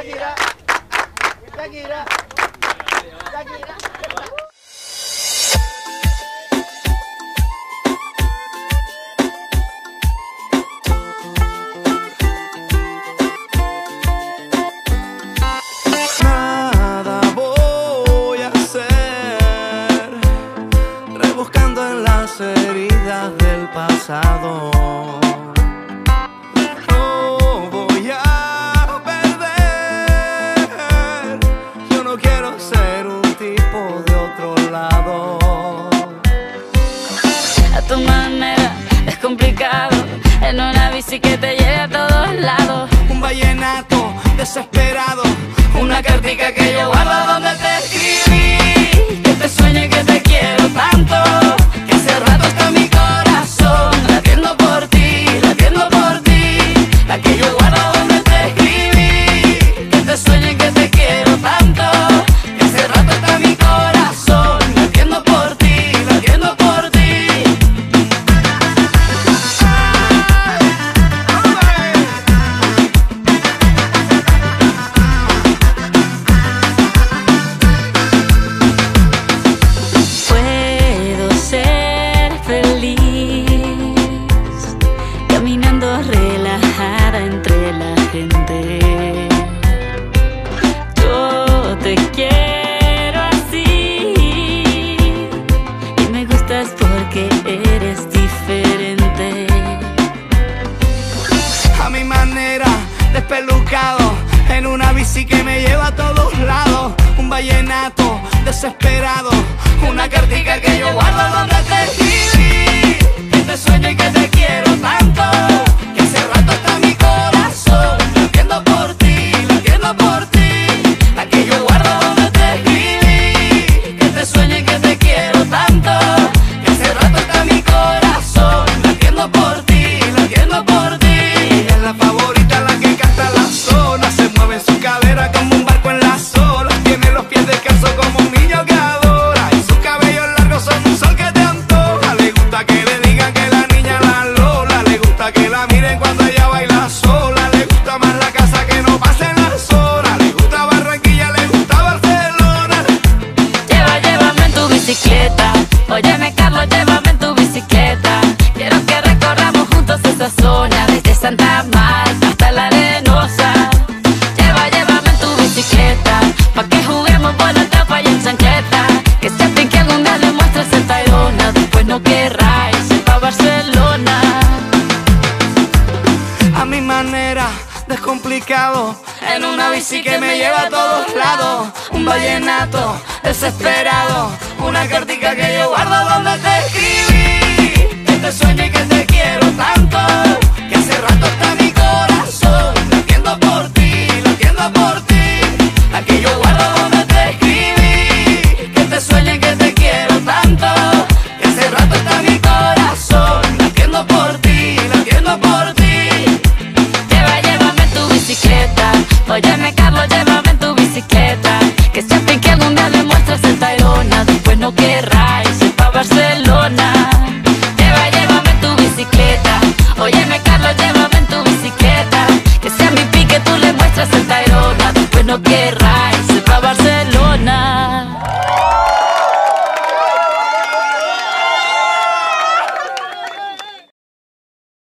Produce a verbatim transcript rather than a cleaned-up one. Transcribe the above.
Shakira, Shakira, Shakira. Nada voy a hacer, rebuscando en las heridas del pasado. No voy a perder, yo no quiero ser un tipo de otro lado. A tu manera es complicado, en una bici que te lleve a todos lados. Un vallenato desesperado, una cartica que yo guardo donde te escribí. Que te sueño y que te quiero tanto, Que hace rato está mi corazón latiendo por ti, latiendo por ti. la que yo guardo donde te escribí. Que te sueño y que te quiero tanto, Que hace rato está mi corazón latiendo por ti, latiendo por ti. Puedo ser feliz caminando relajada entre la gente. Yo te quiero así y me gustas porque eres diferente. A mi manera, despelucado, en una bici que me lleva a todos lados. Un vallenato desesperado, una cartica que yo guardo donde te escribí. Que te sueño y que te quiero tanto, que hace rato está mi corazón latiendo por ti, latiendo por ti, la que yo guardo donde te escribí. Que te sueño y que te quiero tanto, Que hace rato está mi corazón latiendo por ti, latiendo por ti. Ella es la favorita, la que canta la zona. Se mueve en su cadera como un barco en las olas. Tiene los pies descalzos como un niño que adora. Y sus cabellos largos son un sol que te antoja. Le gusta que le digan que la niña la Lola. Le gusta que la miren cuando ella baila sola. Le gusta más la casa que no pasen las horas. Le gusta Barranquilla, le gusta Barcelona. Lleva, llévame en tu bicicleta. Óyeme, Carlos, llévame en tu bicicleta. Quiero que recorramos juntos esa zona, desde Santa Marta hasta la Arenosa. Lleva, llévame en tu bicicleta, pa' que juguemos por la tapa y en chancleta. Que se te que algún día le muestres el Tayrona, después no querráis ir pa' Barcelona. A mi manera, descomplicado, en una bici que me lleva a todos lados. Un vallenato desesperado, una cartica que yo guardo donde te escribí. Que te sueño y que te quiero tanto,